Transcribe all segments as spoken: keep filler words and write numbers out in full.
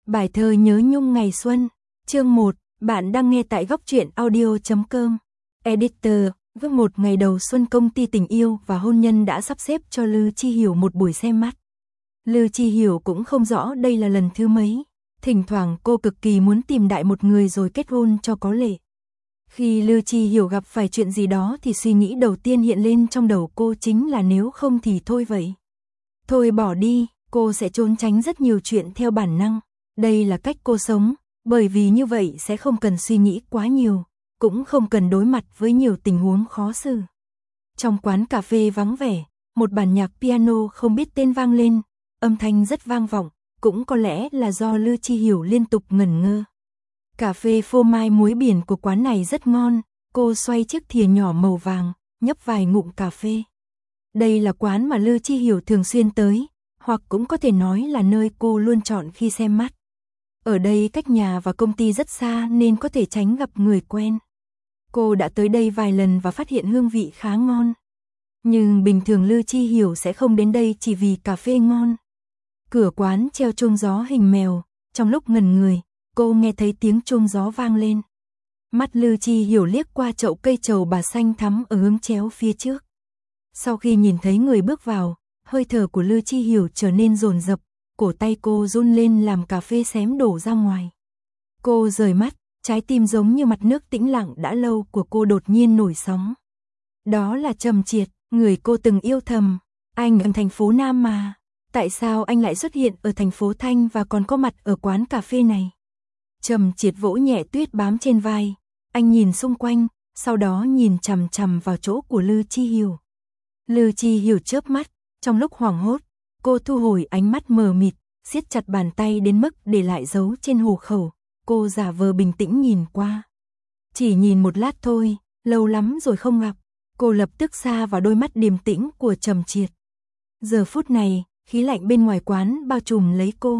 Bài thơ nhớ nhung ngày xuân, chương một, bạn đang nghe tại góc truyện audio chấm com. Editor, với một ngày đầu xuân công ty tình yêu và hôn nhân đã sắp xếp cho Lư Chi Hiểu một buổi xem mắt. Lư Chi Hiểu cũng không rõ đây là lần thứ mấy, thỉnh thoảng cô cực kỳ muốn tìm đại một người rồi kết hôn cho có lệ. Khi Lư Chi Hiểu gặp phải chuyện gì đó thì suy nghĩ đầu tiên hiện lên trong đầu cô chính là nếu không thì thôi vậy. Thôi bỏ đi, cô sẽ trốn tránh rất nhiều chuyện theo bản năng. Đây là cách cô sống, bởi vì như vậy sẽ không cần suy nghĩ quá nhiều, cũng không cần đối mặt với nhiều tình huống khó xử. Trong quán cà phê vắng vẻ, một bản nhạc piano không biết tên vang lên, âm thanh rất vang vọng, cũng có lẽ là do Lư Chi Hiểu liên tục ngẩn ngơ. Cà phê phô mai muối biển của quán này rất ngon, cô xoay chiếc thìa nhỏ màu vàng, nhấp vài ngụm cà phê. Đây là quán mà Lư Chi Hiểu thường xuyên tới, hoặc cũng có thể nói là nơi cô luôn chọn khi xem mắt. Ở đây cách nhà và công ty rất xa nên có thể tránh gặp người quen. Cô đã tới đây vài lần và phát hiện hương vị khá ngon. Nhưng bình thường Lư Chi Hiểu sẽ không đến đây chỉ vì cà phê ngon. Cửa quán treo chuông gió hình mèo, trong lúc ngẩn người, cô nghe thấy tiếng chuông gió vang lên. Mắt Lư Chi Hiểu liếc qua chậu cây trầu bà xanh thắm ở hướng chéo phía trước. Sau khi nhìn thấy người bước vào, hơi thở của Lư Chi Hiểu trở nên dồn dập, cổ tay cô run lên làm cà phê xém đổ ra ngoài. Cô rời mắt, trái tim giống như mặt nước tĩnh lặng đã lâu của cô đột nhiên nổi sóng. Đó là Trầm Triệt, người cô từng yêu thầm. Anh ở thành phố Nam mà, tại sao anh lại xuất hiện ở thành phố Thanh và còn có mặt ở quán cà phê này? Trầm Triệt vỗ nhẹ tuyết bám trên vai, anh nhìn xung quanh, sau đó nhìn chằm chằm vào chỗ của Lư Chi Hiểu. Lư Chi Hiểu chớp mắt, trong lúc hoảng hốt, cô thu hồi ánh mắt mờ mịt, siết chặt bàn tay đến mức để lại dấu trên hộ khẩu, cô giả vờ bình tĩnh nhìn qua. Chỉ nhìn một lát thôi, lâu lắm rồi không gặp, cô lập tức xa vào đôi mắt điềm tĩnh của Trầm Triệt. Giờ phút này, khí lạnh bên ngoài quán bao trùm lấy cô.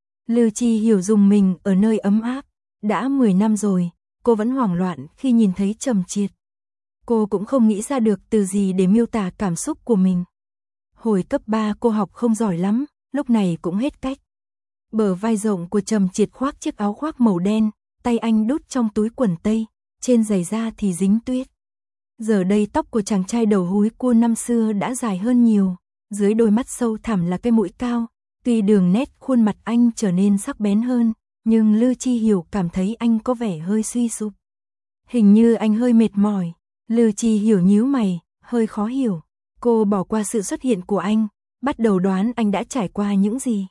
Lư Chi Hiểu dùng mình ở nơi ấm áp, đã mười năm rồi, cô vẫn hoảng loạn khi nhìn thấy Trầm Triệt. Cô cũng không nghĩ ra được từ gì để miêu tả cảm xúc của mình. Hồi cấp ba cô học không giỏi lắm, lúc này cũng hết cách. Bờ vai rộng của Trầm Triệt khoác chiếc áo khoác màu đen, tay anh đút trong túi quần tây, trên giày da thì dính tuyết. Giờ đây tóc của chàng trai đầu húi cua năm xưa đã dài hơn nhiều, dưới đôi mắt sâu thẳm là cái mũi cao, tuy đường nét khuôn mặt anh trở nên sắc bén hơn, nhưng Lư Chi Hiểu cảm thấy anh có vẻ hơi suy sụp. Hình như anh hơi mệt mỏi, Lư Chi Hiểu nhíu mày, hơi khó hiểu. Cô bỏ qua sự xuất hiện của anh, bắt đầu đoán anh đã trải qua những gì.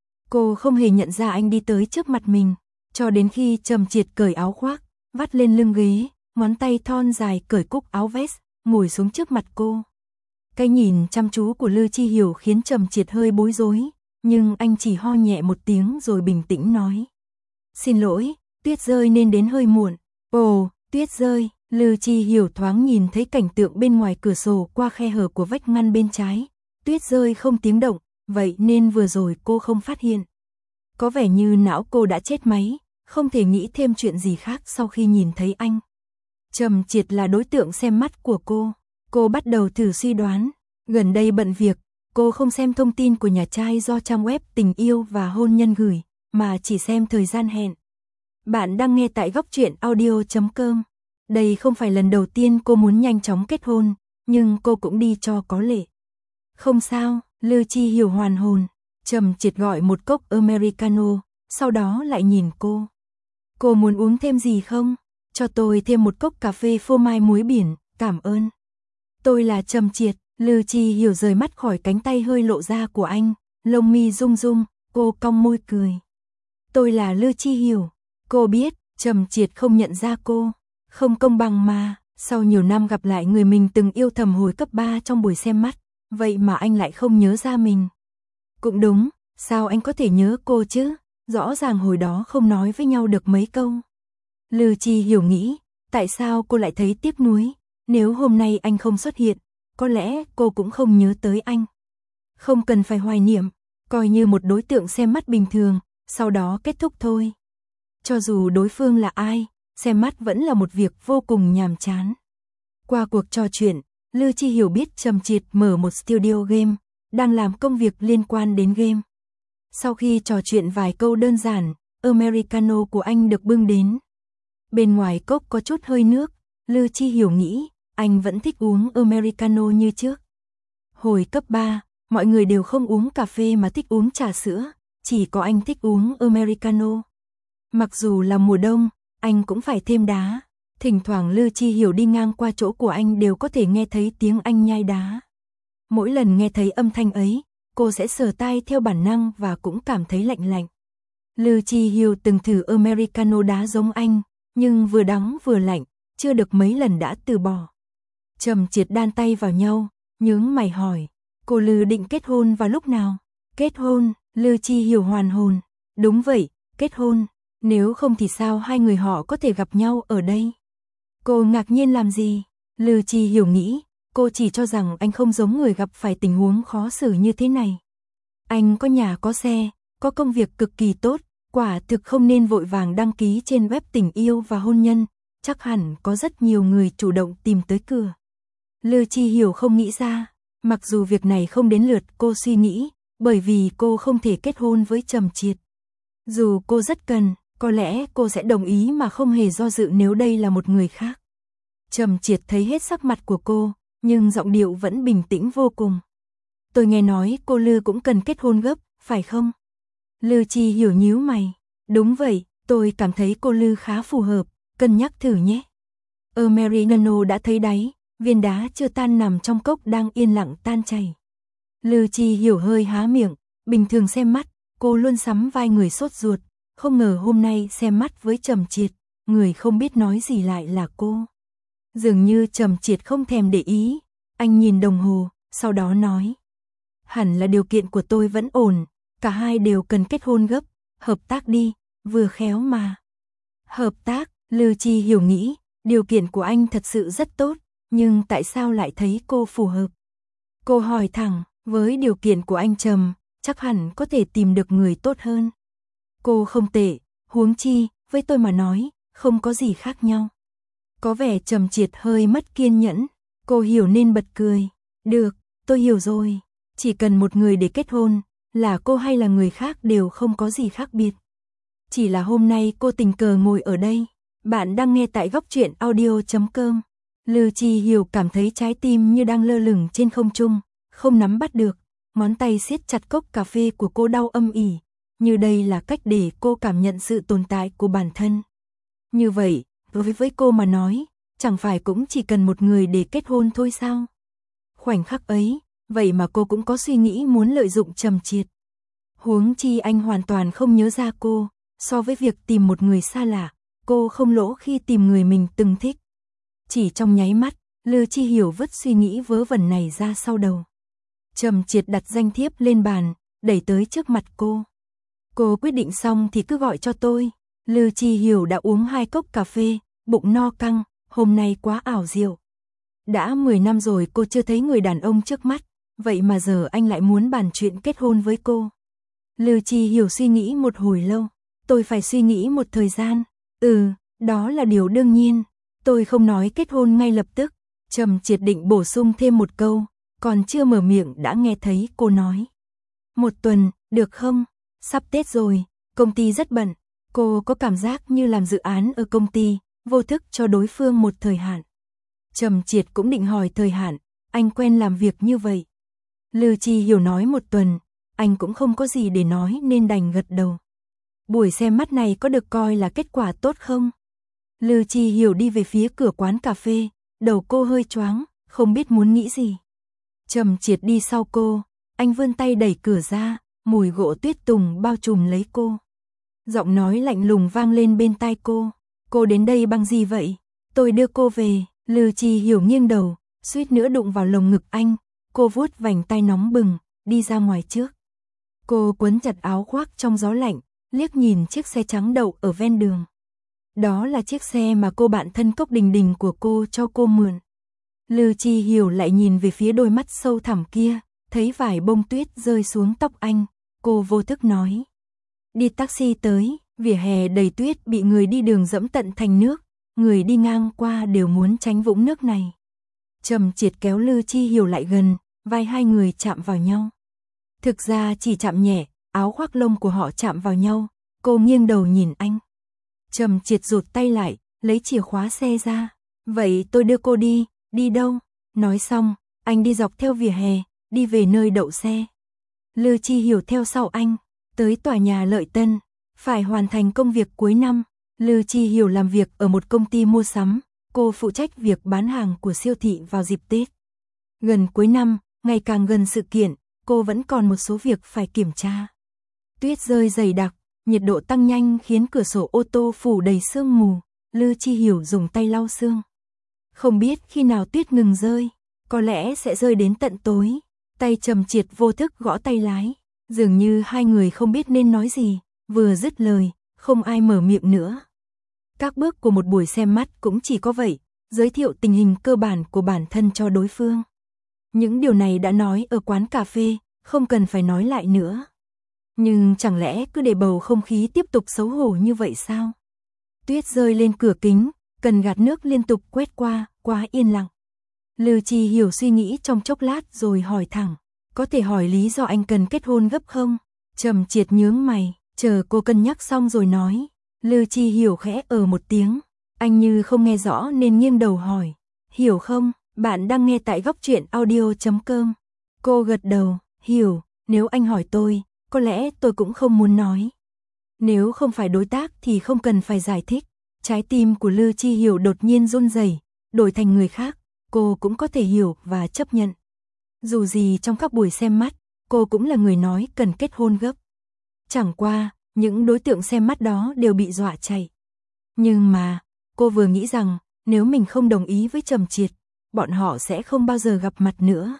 Cô không hề nhận ra anh đi tới trước mặt mình, cho đến khi Trầm Triệt cởi áo khoác, vắt lên lưng ghế, ngón tay thon dài cởi cúc áo vest, ngồi xuống trước mặt cô. Cái nhìn chăm chú của Lư Chi Hiểu khiến Trầm Triệt hơi bối rối, nhưng anh chỉ ho nhẹ một tiếng rồi bình tĩnh nói. Xin lỗi, tuyết rơi nên đến hơi muộn. Ồ, tuyết rơi. Lư Chi Hiểu thoáng nhìn thấy cảnh tượng bên ngoài cửa sổ qua khe hở của vách ngăn bên trái. Tuyết rơi không tiếng động, vậy nên vừa rồi cô không phát hiện. Có vẻ như não cô đã chết máy, không thể nghĩ thêm chuyện gì khác sau khi nhìn thấy anh. Trầm Triệt là đối tượng xem mắt của cô. Cô bắt đầu thử suy đoán. Gần đây bận việc, cô không xem thông tin của nhà trai do trang web tình yêu và hôn nhân gửi, mà chỉ xem thời gian hẹn. Bạn đang nghe tại góc truyện audio chấm com. Đây không phải lần đầu tiên cô muốn nhanh chóng kết hôn, nhưng cô cũng đi cho có lệ. Không sao, Lư Chi Hiểu hoàn hồn. Trầm Triệt gọi một cốc Americano, sau đó lại nhìn cô. Cô muốn uống thêm gì không? Cho tôi thêm một cốc cà phê phô mai muối biển, cảm ơn. Tôi là Trầm Triệt. Lư Chi Hiểu rời mắt khỏi cánh tay hơi lộ ra của anh, lông mi rung rung, cô cong môi cười. Tôi là Lư Chi Hiểu. Cô biết, Trầm Triệt không nhận ra cô. Không công bằng mà, sau nhiều năm gặp lại người mình từng yêu thầm hồi cấp ba trong buổi xem mắt, vậy mà anh lại không nhớ ra mình. Cũng đúng, sao anh có thể nhớ cô chứ, rõ ràng hồi đó không nói với nhau được mấy câu. Lư Chi Hiểu nghĩ, tại sao cô lại thấy tiếc nuối, nếu hôm nay anh không xuất hiện, có lẽ cô cũng không nhớ tới anh. Không cần phải hoài niệm, coi như một đối tượng xem mắt bình thường, sau đó kết thúc thôi. Cho dù đối phương là ai, xem mắt vẫn là một việc vô cùng nhàm chán. Qua cuộc trò chuyện, Lư Chi Hiểu biết Trầm Triệt mở một studio game, đang làm công việc liên quan đến game. Sau khi trò chuyện vài câu đơn giản, Americano của anh được bưng đến. Bên ngoài cốc có chút hơi nước, Lư Chi Hiểu nghĩ, anh vẫn thích uống Americano như trước. Hồi cấp ba, mọi người đều không uống cà phê mà thích uống trà sữa, chỉ có anh thích uống Americano. Mặc dù là mùa đông, anh cũng phải thêm đá. Thỉnh thoảng Lư Chi Hiểu đi ngang qua chỗ của anh đều có thể nghe thấy tiếng anh nhai đá. Mỗi lần nghe thấy âm thanh ấy, cô sẽ sờ tai theo bản năng và cũng cảm thấy lạnh lạnh. Lư Chi Hiểu từng thử Americano đá giống anh, nhưng vừa đắng vừa lạnh, chưa được mấy lần đã từ bỏ. Trầm Triệt đan tay vào nhau, nhướng mày hỏi, cô Lư định kết hôn vào lúc nào? Kết hôn? Lư Chi Hiểu hoàn hồn. Đúng vậy, kết hôn. Nếu không thì sao hai người họ có thể gặp nhau ở đây? Cô ngạc nhiên làm gì? Lư Chi Hiểu nghĩ, cô chỉ cho rằng anh không giống người gặp phải tình huống khó xử như thế này. Anh có nhà có xe, có công việc cực kỳ tốt, quả thực không nên vội vàng đăng ký trên web tình yêu và hôn nhân, chắc hẳn có rất nhiều người chủ động tìm tới cửa. Lư Chi Hiểu không nghĩ ra, mặc dù việc này không đến lượt cô suy nghĩ, bởi vì cô không thể kết hôn với Trầm Triệt. Dù cô rất cần, có lẽ cô sẽ đồng ý mà không hề do dự nếu đây là một người khác. Trầm Triệt thấy hết sắc mặt của cô, nhưng giọng điệu vẫn bình tĩnh vô cùng. Tôi nghe nói cô Lư cũng cần kết hôn gấp, phải không? Lư Chi Hiểu nhíu mày. Đúng vậy, tôi cảm thấy cô Lư khá phù hợp, cân nhắc thử nhé. Americano đã thấy đáy, viên đá chưa tan nằm trong cốc đang yên lặng tan chảy. Lư Chi Hiểu hơi há miệng, bình thường xem mắt, cô luôn sắm vai người sốt ruột, không ngờ hôm nay xem mắt với Trầm Triệt, người không biết nói gì lại là cô. Dường như Trầm Triệt không thèm để ý, anh nhìn đồng hồ, sau đó nói. Hẳn là điều kiện của tôi vẫn ổn, cả hai đều cần kết hôn gấp, hợp tác đi, vừa khéo mà. Hợp tác, Lư Chi Hiểu nghĩ, điều kiện của anh thật sự rất tốt, nhưng tại sao lại thấy cô phù hợp? Cô hỏi thẳng, với điều kiện của anh Trầm, chắc hẳn có thể tìm được người tốt hơn. Cô không tệ, huống chi, với tôi mà nói, không có gì khác nhau. Có vẻ Trầm Triệt hơi mất kiên nhẫn, cô hiểu nên bật cười. Được, tôi hiểu rồi, chỉ cần một người để kết hôn, là cô hay là người khác đều không có gì khác biệt. Chỉ là hôm nay cô tình cờ ngồi ở đây. Bạn đang nghe tại góc truyện audio chấm com. Lư Chi Hiểu cảm thấy trái tim như đang lơ lửng trên không trung, không nắm bắt được, ngón tay siết chặt cốc cà phê của cô đau âm ỉ, như đây là cách để cô cảm nhận sự tồn tại của bản thân. Như vậy, đối với cô mà nói, chẳng phải cũng chỉ cần một người để kết hôn thôi sao? Khoảnh khắc ấy, vậy mà cô cũng có suy nghĩ muốn lợi dụng Trầm Triệt. Huống chi anh hoàn toàn không nhớ ra cô, so với việc tìm một người xa lạ, cô không lỗ khi tìm người mình từng thích. Chỉ trong nháy mắt, Lư Chi Hiểu vứt suy nghĩ vớ vẩn này ra sau đầu. Trầm Triệt đặt danh thiếp lên bàn, đẩy tới trước mặt cô. Cô quyết định xong thì cứ gọi cho tôi. Lư Chi Hiểu đã uống hai cốc cà phê, bụng no căng, hôm nay quá ảo diệu. Đã mười năm rồi cô chưa thấy người đàn ông trước mắt, vậy mà giờ anh lại muốn bàn chuyện kết hôn với cô. Lư Chi Hiểu suy nghĩ một hồi lâu, tôi phải suy nghĩ một thời gian. Ừ, đó là điều đương nhiên. Tôi không nói kết hôn ngay lập tức. Trầm Triệt định bổ sung thêm một câu, còn chưa mở miệng đã nghe thấy cô nói. Một tuần, được không? Sắp Tết rồi, công ty rất bận. Cô có cảm giác như làm dự án ở công ty, vô thức cho đối phương một thời hạn. Trầm Triệt cũng định hỏi thời hạn, anh quen làm việc như vậy. Lư Chi Hiểu nói một tuần, anh cũng không có gì để nói nên đành gật đầu. Buổi xem mắt này có được coi là kết quả tốt không? Lư Chi Hiểu đi về phía cửa quán cà phê, đầu cô hơi choáng, không biết muốn nghĩ gì. Trầm Triệt đi sau cô, anh vươn tay đẩy cửa ra, mùi gỗ tuyết tùng bao trùm lấy cô. Giọng nói lạnh lùng vang lên bên tai cô, cô đến đây bằng gì vậy? Tôi đưa cô về. Lư Chi Hiểu nghiêng đầu, suýt nữa đụng vào lồng ngực anh, cô vuốt vành tai nóng bừng, đi ra ngoài trước. Cô quấn chặt áo khoác trong gió lạnh, liếc nhìn chiếc xe trắng đậu ở ven đường. Đó là chiếc xe mà cô bạn thân Cốc Đình Đình của cô cho cô mượn. Lư Chi Hiểu lại nhìn về phía đôi mắt sâu thẳm kia, thấy vài bông tuyết rơi xuống tóc anh, cô vô thức nói. Đi taxi tới, vỉa hè đầy tuyết bị người đi đường dẫm tận thành nước, người đi ngang qua đều muốn tránh vũng nước này. Trầm Triệt kéo Lư Chi Hiểu lại gần, vai hai người chạm vào nhau. Thực ra chỉ chạm nhẹ, áo khoác lông của họ chạm vào nhau, Cô nghiêng đầu nhìn anh. Trầm Triệt rụt tay lại, lấy chìa khóa xe ra. Vậy tôi đưa cô đi, đi đâu? Nói xong, anh đi dọc theo vỉa hè, đi về nơi đậu xe. Lư Chi Hiểu theo sau anh, tới tòa nhà Lợi Tân, phải hoàn thành công việc cuối năm. Lư Chi Hiểu làm việc ở một công ty mua sắm, cô phụ trách việc bán hàng của siêu thị vào dịp Tết. Gần cuối năm, ngày càng gần sự kiện, cô vẫn còn một số việc phải kiểm tra. Tuyết rơi dày đặc, nhiệt độ tăng nhanh khiến cửa sổ ô tô phủ đầy sương mù. Lư Chi Hiểu dùng tay lau sương. Không biết khi nào tuyết ngừng rơi, có lẽ sẽ rơi đến tận tối. Tay Trầm Triệt vô thức gõ tay lái, dường như hai người không biết nên nói gì, vừa dứt lời, không ai mở miệng nữa. Các bước của một buổi xem mắt cũng chỉ có vậy, giới thiệu tình hình cơ bản của bản thân cho đối phương. Những điều này đã nói ở quán cà phê, không cần phải nói lại nữa. Nhưng chẳng lẽ cứ để bầu không khí tiếp tục xấu hổ như vậy sao? Tuyết rơi lên cửa kính, cần gạt nước liên tục quét qua, quá yên lặng. Lư Chi Hiểu suy nghĩ trong chốc lát rồi hỏi thẳng, có thể hỏi lý do anh cần kết hôn gấp không? Trầm Triệt nhướng mày, chờ cô cân nhắc xong rồi nói. Lư Chi Hiểu khẽ ờ một tiếng, anh như không nghe rõ nên nghiêng đầu hỏi, hiểu không? Bạn đang nghe tại góc truyện audio chấm com. Cô gật đầu, hiểu, nếu anh hỏi tôi, có lẽ tôi cũng không muốn nói. Nếu không phải đối tác thì không cần phải giải thích. Trái tim của Lư Chi Hiểu đột nhiên run rẩy, đổi thành người khác, cô cũng có thể hiểu và chấp nhận. Dù gì trong các buổi xem mắt, cô cũng là người nói cần kết hôn gấp. Chẳng qua, những đối tượng xem mắt đó đều bị dọa chạy. Nhưng mà, cô vừa nghĩ rằng, nếu mình không đồng ý với Trầm Triệt, bọn họ sẽ không bao giờ gặp mặt nữa.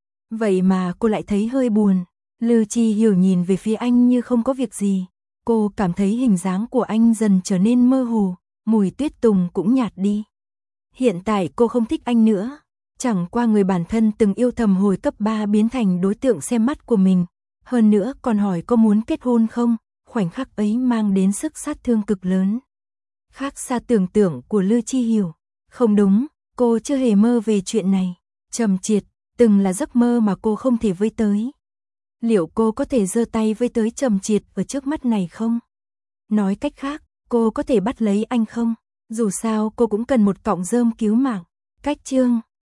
Vậy mà cô lại thấy hơi buồn. Lư Chi Hiểu nhìn về phía anh như không có việc gì. Cô cảm thấy hình dáng của anh dần trở nên mơ hồ, mùi tuyết tùng cũng nhạt đi. Hiện tại cô không thích anh nữa. Chẳng qua người bản thân từng yêu thầm hồi cấp ba biến thành đối tượng xem mắt của mình. Hơn nữa còn hỏi có muốn kết hôn không, khoảnh khắc ấy mang đến sức sát thương cực lớn. Khác xa tưởng tượng của Lư Chi Hiểu. Không đúng, cô chưa hề mơ về chuyện này. Trầm Triệt, từng là giấc mơ mà cô không thể với tới. Liệu cô có thể giơ tay với tới Trầm Triệt ở trước mắt này không? Nói cách khác, cô có thể bắt lấy anh không? Dù sao cô cũng cần một cọng rơm cứu mạng. Cách chương